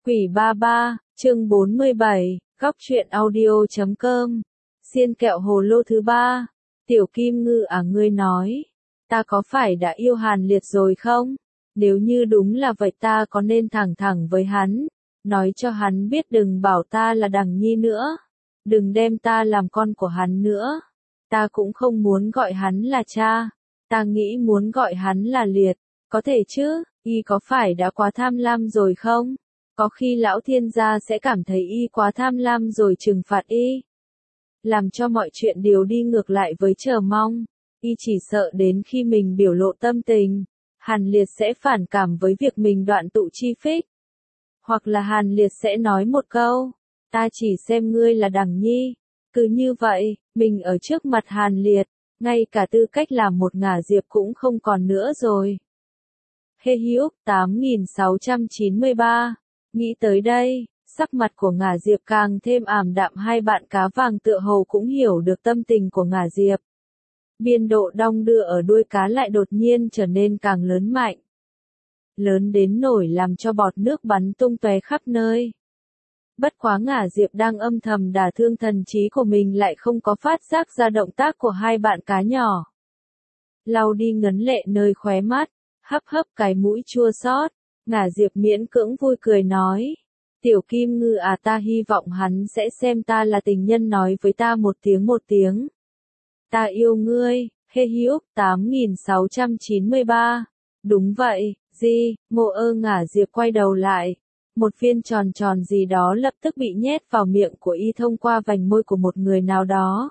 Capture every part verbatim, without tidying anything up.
Quỷ ba ba, chương bốn mươi bảy, góc truyện audio chấm com. Xiên kẹo hồ lô thứ ba. Tiểu Kim Ngư à, ngươi nói, ta có phải đã yêu Hàn Liệt rồi không? Nếu như đúng là vậy ta có nên thẳng thẳng với hắn, nói cho hắn biết đừng bảo ta là Đằng Nhi nữa, đừng đem ta làm con của hắn nữa. Ta cũng không muốn gọi hắn là cha, ta nghĩ muốn gọi hắn là Liệt, có thể chứ? Y có phải đã quá tham lam rồi không? Có khi lão thiên gia sẽ cảm thấy y quá tham lam rồi trừng phạt y, làm cho mọi chuyện đều đi ngược lại với chờ mong. Y chỉ sợ đến khi mình biểu lộ tâm tình, Hàn Liệt sẽ phản cảm với việc mình đoạn tụ chi phích. Hoặc là Hàn Liệt sẽ nói một câu, ta chỉ xem ngươi là Đằng Nhi. Cứ như vậy, mình ở trước mặt Hàn Liệt, ngay cả tư cách làm một ngả diệp cũng không còn nữa rồi. Hê Hữu tám nghìn sáu trăm chín mươi ba. Nghĩ tới đây, sắc mặt của ngả diệp càng thêm ảm đạm. Hai bạn cá vàng tựa hồ cũng hiểu được tâm tình của ngả diệp. Biên độ đong đưa ở đuôi cá lại đột nhiên trở nên càng lớn mạnh. Lớn đến nổi làm cho bọt nước bắn tung tóe khắp nơi. Bất quá ngả diệp đang âm thầm đả thương thần trí của mình lại không có phát giác ra động tác của hai bạn cá nhỏ. Lau đi ngấn lệ nơi khóe mắt, hấp hấp cái mũi chua xót, ngả diệp miễn cưỡng vui cười nói. Tiểu Kim Ngư à, ta hy vọng hắn sẽ xem ta là tình nhân, nói với ta một tiếng một tiếng. Ta yêu ngươi. Hê Hữu tám nghìn sáu trăm chín mươi ba. Đúng vậy, gì? Ngô ơ. Ngả diệp quay đầu lại. Một viên tròn tròn gì đó lập tức bị nhét vào miệng của y thông qua vành môi của một người nào đó.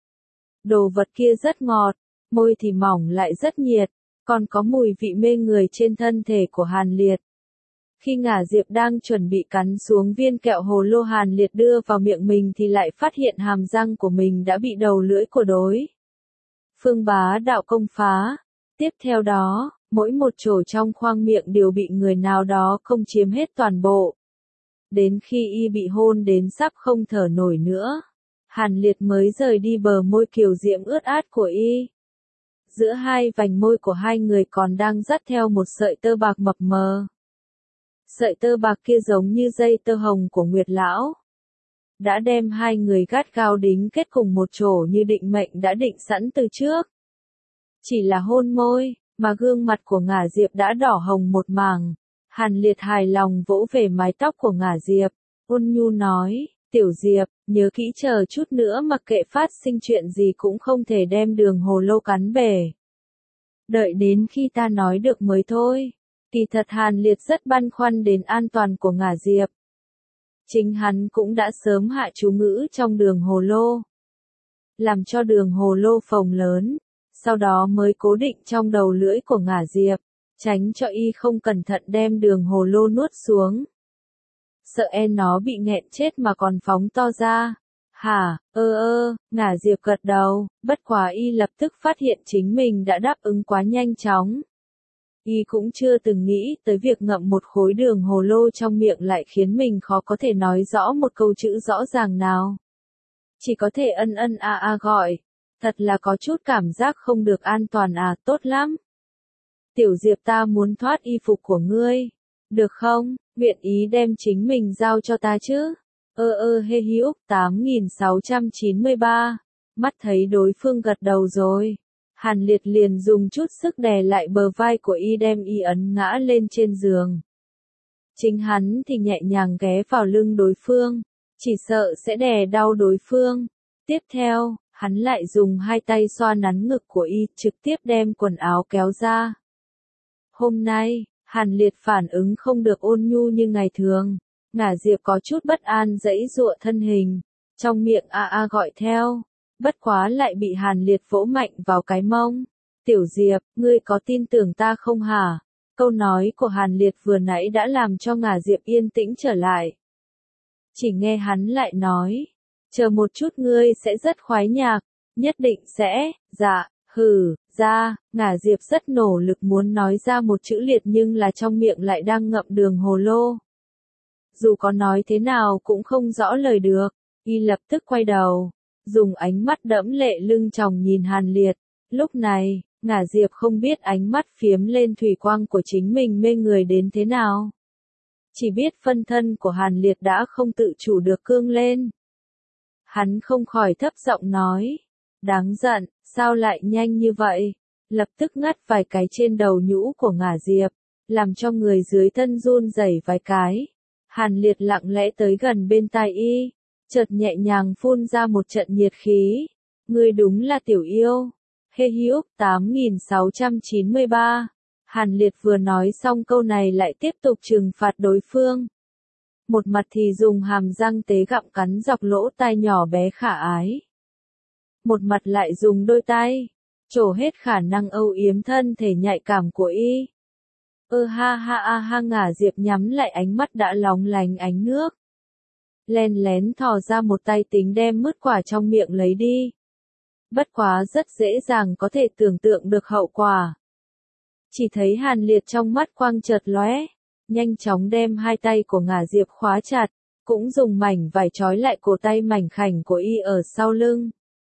Đồ vật kia rất ngọt, môi thì mỏng lại rất nhiệt, còn có mùi vị mê người trên thân thể của Hàn Liệt. Khi ngả diệp đang chuẩn bị cắn xuống viên kẹo hồ lô Hàn Liệt đưa vào miệng mình thì lại phát hiện hàm răng của mình đã bị đầu lưỡi của đối phương bá đạo công phá. Tiếp theo đó, mỗi một chỗ trong khoang miệng đều bị người nào đó không chiếm hết toàn bộ. Đến khi y bị hôn đến sắp không thở nổi nữa, Hàn Liệt mới rời đi bờ môi kiều diễm ướt át của y. Giữa hai vành môi của hai người còn đang dắt theo một sợi tơ bạc mập mờ. Sợi tơ bạc kia giống như dây tơ hồng của Nguyệt Lão, đã đem hai người gắt gao đính kết cùng một chỗ như định mệnh đã định sẵn từ trước. Chỉ là hôn môi, mà gương mặt của ngả diệp đã đỏ hồng một mảng. Hàn Liệt hài lòng vỗ về mái tóc của ngả diệp, ôn nhu nói, tiểu diệp, nhớ kỹ chờ chút nữa mặc kệ phát sinh chuyện gì cũng không thể đem đường hồ lô cắn bể. Đợi đến khi ta nói được mới thôi. Kỳ thật Hàn Liệt rất băn khoăn đến an toàn của ngả diệp. Chính hắn cũng đã sớm hạ chú ngữ trong đường hồ lô, làm cho đường hồ lô phồng lớn, sau đó mới cố định trong đầu lưỡi của ngả diệp, tránh cho y không cẩn thận đem đường hồ lô nuốt xuống. Sợ e nó bị nghẹn chết mà còn phóng to ra. Hả, ơ ơ, ngả diệp gật đầu, bất quá y lập tức phát hiện chính mình đã đáp ứng quá nhanh chóng. Y cũng chưa từng nghĩ tới việc ngậm một khối đường hồ lô trong miệng lại khiến mình khó có thể nói rõ một câu chữ rõ ràng nào. Chỉ có thể ân ân a a gọi. Thật là có chút cảm giác không được an toàn à, tốt lắm. Tiểu diệp, ta muốn thoát y phục của ngươi. Được không? Nguyện ý đem chính mình giao cho ta chứ? Ơ ơ. Hê Hữu tám nghìn sáu trăm chín mươi ba. Mắt thấy đối phương gật đầu rồi, Hàn Liệt liền dùng chút sức đè lại bờ vai của y đem y ấn ngã lên trên giường. Chính hắn thì nhẹ nhàng ghé vào lưng đối phương, chỉ sợ sẽ đè đau đối phương. Tiếp theo, hắn lại dùng hai tay xoa nắn ngực của y, trực tiếp đem quần áo kéo ra. Hôm nay, Hàn Liệt phản ứng không được ôn nhu như ngày thường. Ngả diệp có chút bất an giãy giụa thân hình, trong miệng a a gọi theo. Bất quá lại bị Hàn Liệt vỗ mạnh vào cái mông. Tiểu diệp, ngươi có tin tưởng ta không hả? Câu nói của Hàn Liệt vừa nãy đã làm cho ngả diệp yên tĩnh trở lại. Chỉ nghe hắn lại nói, chờ một chút ngươi sẽ rất khoái nhạc, nhất định sẽ. Dạ, hừ, ra. Ngả diệp rất nỗ lực muốn nói ra một chữ liệt nhưng là trong miệng lại đang ngậm đường hồ lô. Dù có nói thế nào cũng không rõ lời được. Y lập tức quay đầu, dùng ánh mắt đẫm lệ lưng tròng nhìn Hàn Liệt. Lúc này, ngả diệp không biết ánh mắt phiếm lên thủy quang của chính mình mê người đến thế nào. Chỉ biết phân thân của Hàn Liệt đã không tự chủ được cương lên. Hắn không khỏi thấp giọng nói. Đáng giận, sao lại nhanh như vậy? Lập tức ngắt vài cái trên đầu nhũ của Ngả Diệp, làm cho người dưới thân run rẩy vài cái. Hàn Liệt lặng lẽ tới gần bên tai y, chợt nhẹ nhàng phun ra một trận nhiệt khí. Ngươi đúng là tiểu yêu. Hê Hữu tám nghìn sáu trăm chín mươi ba. Hàn Liệt vừa nói xong câu này lại tiếp tục trừng phạt đối phương. Một mặt thì dùng hàm răng tế gặm cắn dọc lỗ tai nhỏ bé khả ái. Một mặt lại dùng đôi tay, trổ hết khả năng âu yếm thân thể nhạy cảm của y. Ơ ha ha a ha Ngả Diệp nhắm lại ánh mắt đã lóng lánh ánh nước. Len lén thò ra một tay tính đem mứt quả trong miệng lấy đi. Bất quá rất dễ dàng có thể tưởng tượng được hậu quả. Chỉ thấy Hàn Liệt trong mắt quang chợt lóe, nhanh chóng đem hai tay của Ngả Diệp khóa chặt, cũng dùng mảnh vải trói lại cổ tay mảnh khảnh của y ở sau lưng.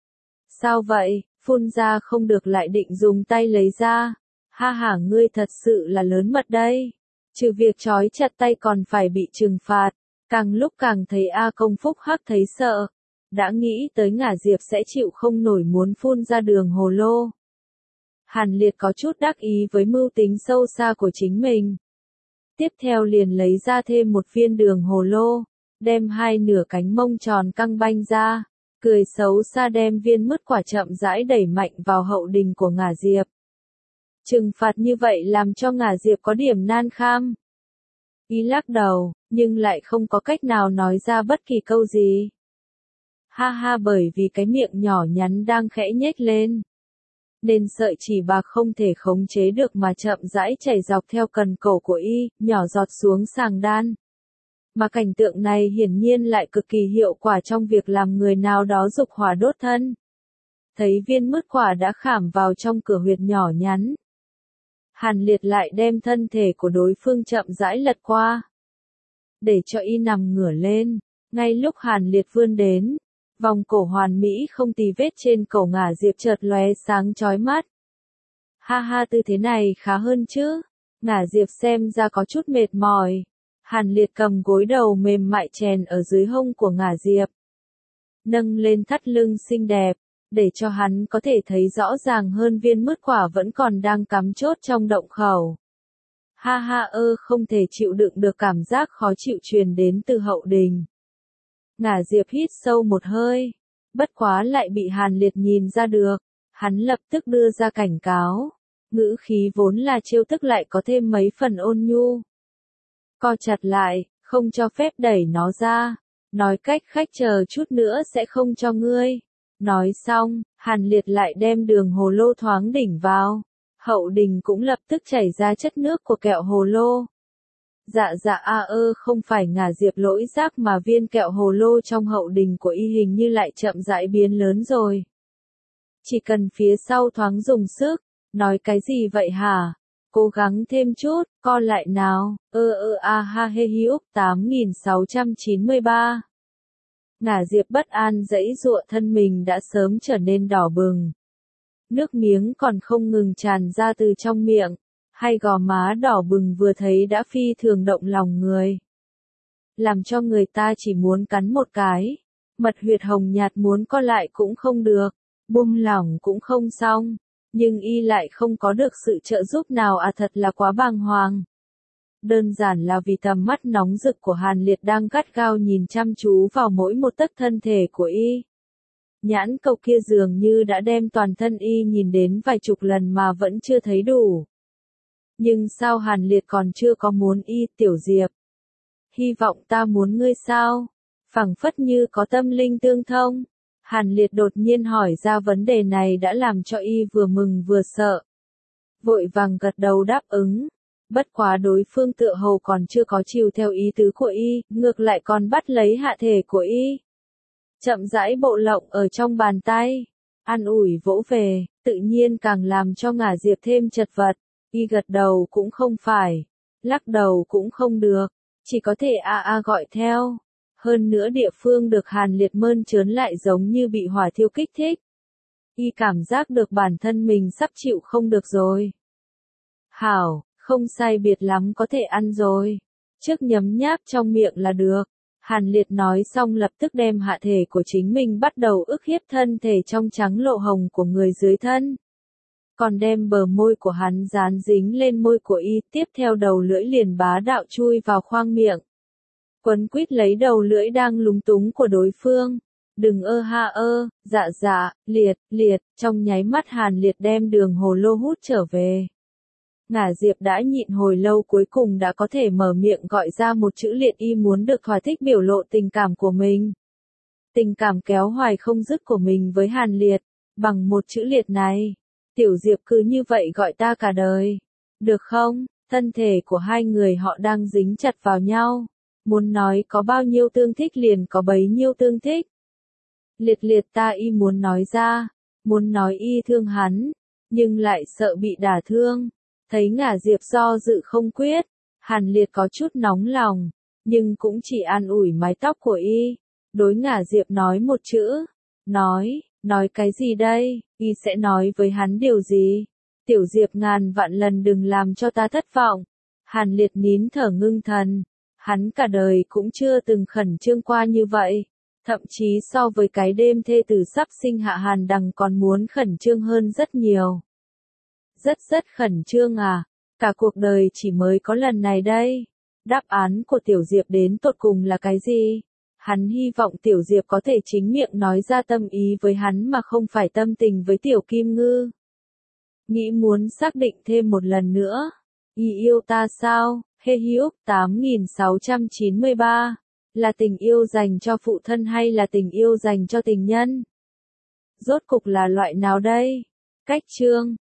Sao vậy, phun ra không được lại định dùng tay lấy ra? Ha ha ngươi thật sự là lớn mật đây. Trừ việc trói chặt tay còn phải bị trừng phạt. Càng lúc càng thấy A Công Phúc Hắc thấy sợ. Đã nghĩ tới Ngả Diệp sẽ chịu không nổi muốn phun ra đường hồ lô. Hàn Liệt có chút đắc ý với mưu tính sâu xa của chính mình. Tiếp theo liền lấy ra thêm một viên đường hồ lô, đem hai nửa cánh mông tròn căng banh ra, cười xấu xa đem viên mứt quả chậm rãi đẩy mạnh vào hậu đình của Ngả Diệp. Trừng phạt như vậy làm cho Ngả Diệp có điểm nan kham. Y lắc đầu, nhưng lại không có cách nào nói ra bất kỳ câu gì. Ha ha bởi vì cái miệng nhỏ nhắn đang khẽ nhếch lên. Nên sợi chỉ bạc không thể khống chế được mà chậm rãi chảy dọc theo cần cổ của y, nhỏ giọt xuống sàng đan. Mà cảnh tượng này hiển nhiên lại cực kỳ hiệu quả trong việc làm người nào đó dục hỏa đốt thân. Thấy viên mứt quả đã khảm vào trong cửa huyệt nhỏ nhắn. Hàn Liệt lại đem thân thể của đối phương chậm rãi lật qua. Để cho y nằm ngửa lên, ngay lúc Hàn Liệt vươn đến. Vòng cổ hoàn mỹ không tì vết trên cổ Ngả Diệp chợt lóe sáng chói mắt. Ha ha tư thế này khá hơn chứ. Ngả Diệp xem ra có chút mệt mỏi. Hàn Liệt cầm gối đầu mềm mại chèn ở dưới hông của Ngả Diệp. Nâng lên thắt lưng xinh đẹp, để cho hắn có thể thấy rõ ràng hơn viên mứt quả vẫn còn đang cắm chốt trong động khẩu. Ha ha ơ không thể chịu đựng được cảm giác khó chịu truyền đến từ hậu đình. Ngả Diệp hít sâu một hơi, bất quá lại bị Hàn Liệt nhìn ra được, hắn lập tức đưa ra cảnh cáo, ngữ khí vốn là trêu tức lại có thêm mấy phần ôn nhu. Co chặt lại, không cho phép đẩy nó ra, nói cách khách chờ chút nữa sẽ không cho ngươi. Nói xong, Hàn Liệt lại đem đường hồ lô thoáng đỉnh vào, hậu đình cũng lập tức chảy ra chất nước của kẹo hồ lô. Dạ dạ a ơ không phải Ngả Diệp lỗi giác mà viên kẹo hồ lô trong hậu đình của y hình như lại chậm rãi biến lớn rồi. Chỉ cần phía sau thoáng dùng sức, nói cái gì vậy hả? Cố gắng thêm chút, co lại nào, ơ ơ a ha hê Hữu tám nghìn sáu trăm chín mươi ba. Ngả Diệp bất an giãy giụa thân mình đã sớm trở nên đỏ bừng. Nước miếng còn không ngừng tràn ra từ trong miệng. Hai gò má đỏ bừng vừa thấy đã phi thường động lòng người. Làm cho người ta chỉ muốn cắn một cái. Mật huyệt hồng nhạt muốn co lại cũng không được. Buông lỏng cũng không xong. Nhưng y lại không có được sự trợ giúp nào à thật là quá bàng hoàng. Đơn giản là vì tầm mắt nóng rực của Hàn Liệt đang gắt gao nhìn chăm chú vào mỗi một tấc thân thể của y. Nhãn cầu kia dường như đã đem toàn thân y nhìn đến vài chục lần mà vẫn chưa thấy đủ. Nhưng sao Hàn Liệt còn chưa có muốn y, Tiểu Diệp? Hy vọng ta muốn ngươi sao? Phảng phất như có tâm linh tương thông. Hàn Liệt đột nhiên hỏi ra vấn đề này đã làm cho y vừa mừng vừa sợ. Vội vàng gật đầu đáp ứng. Bất quá đối phương tựa hồ còn chưa có chiều theo ý tứ của y, ngược lại còn bắt lấy hạ thể của y. Chậm rãi bộ lộng ở trong bàn tay. An ủi vỗ về, tự nhiên càng làm cho Ngả Diệp thêm chật vật. Y gật đầu cũng không phải, lắc đầu cũng không được, chỉ có thể a a gọi theo. Hơn nữa địa phương được Hàn Liệt mơn trớn lại giống như bị hỏa thiêu kích thích. Y cảm giác được bản thân mình sắp chịu không được rồi. Hảo, không sai biệt lắm có thể ăn rồi. trước nhấm nháp trong miệng là được. Hàn Liệt nói xong lập tức đem hạ thể của chính mình bắt đầu ức hiếp thân thể trong trắng lộ hồng của người dưới thân. Còn đem bờ môi của hắn dán dính lên môi của y, tiếp theo đầu lưỡi liền bá đạo chui vào khoang miệng. Quấn quýt lấy đầu lưỡi đang lúng túng của đối phương. Đừng ơ ha ơ, dạ dạ, liệt, liệt, trong nháy mắt Hàn Liệt đem đường hồ lô hút trở về. Ngả Diệp đã nhịn hồi lâu cuối cùng đã có thể mở miệng gọi ra một chữ liệt, y muốn được thỏa thích biểu lộ tình cảm của mình. Tình cảm kéo hoài không dứt của mình với Hàn Liệt, bằng một chữ liệt này. Tiểu Diệp cứ như vậy gọi ta cả đời. Được không? Thân thể của hai người họ đang dính chặt vào nhau. Muốn nói có bao nhiêu tương thích liền có bấy nhiêu tương thích. Liệt liệt ta y muốn nói ra. Muốn nói y thương hắn. Nhưng lại sợ bị đả thương. Thấy Ngả Diệp do dự không quyết. Hàn Liệt có chút nóng lòng. Nhưng cũng chỉ an ủi mái tóc của y. Đối Ngả Diệp nói một chữ. Nói. Nói cái gì đây? Y sẽ nói với hắn điều gì? Tiểu Diệp ngàn vạn lần đừng làm cho ta thất vọng. Hàn Liệt nín thở ngưng thần. Hắn cả đời cũng chưa từng khẩn trương qua như vậy. Thậm chí so với cái đêm thê tử sắp sinh Hạ Hàn Đằng còn muốn khẩn trương hơn rất nhiều. Rất rất khẩn trương à? Cả cuộc đời chỉ mới có lần này đây. Đáp án của Tiểu Diệp đến tột cùng là cái gì? Hắn hy vọng Tiểu Diệp có thể chính miệng nói ra tâm ý với hắn mà không phải tâm tình với Tiểu Kim Ngư. Nghĩ muốn xác định thêm một lần nữa. Y yêu ta sao? Hê Hyuk tám nghìn sáu trăm chín mươi ba. Là tình yêu dành cho phụ thân hay là tình yêu dành cho tình nhân? Rốt cục là loại nào đây? Cách chương